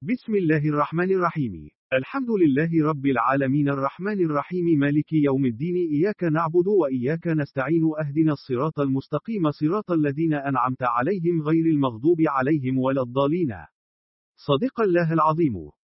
بسم الله الرحمن الرحيم. الحمد لله رب العالمين الرحمن الرحيم مالك يوم الدين إياك نعبد وإياك نستعين اهدنا الصراط المستقيم صراط الذين أنعمت عليهم غير المغضوب عليهم ولا الضالين. صدق الله العظيم.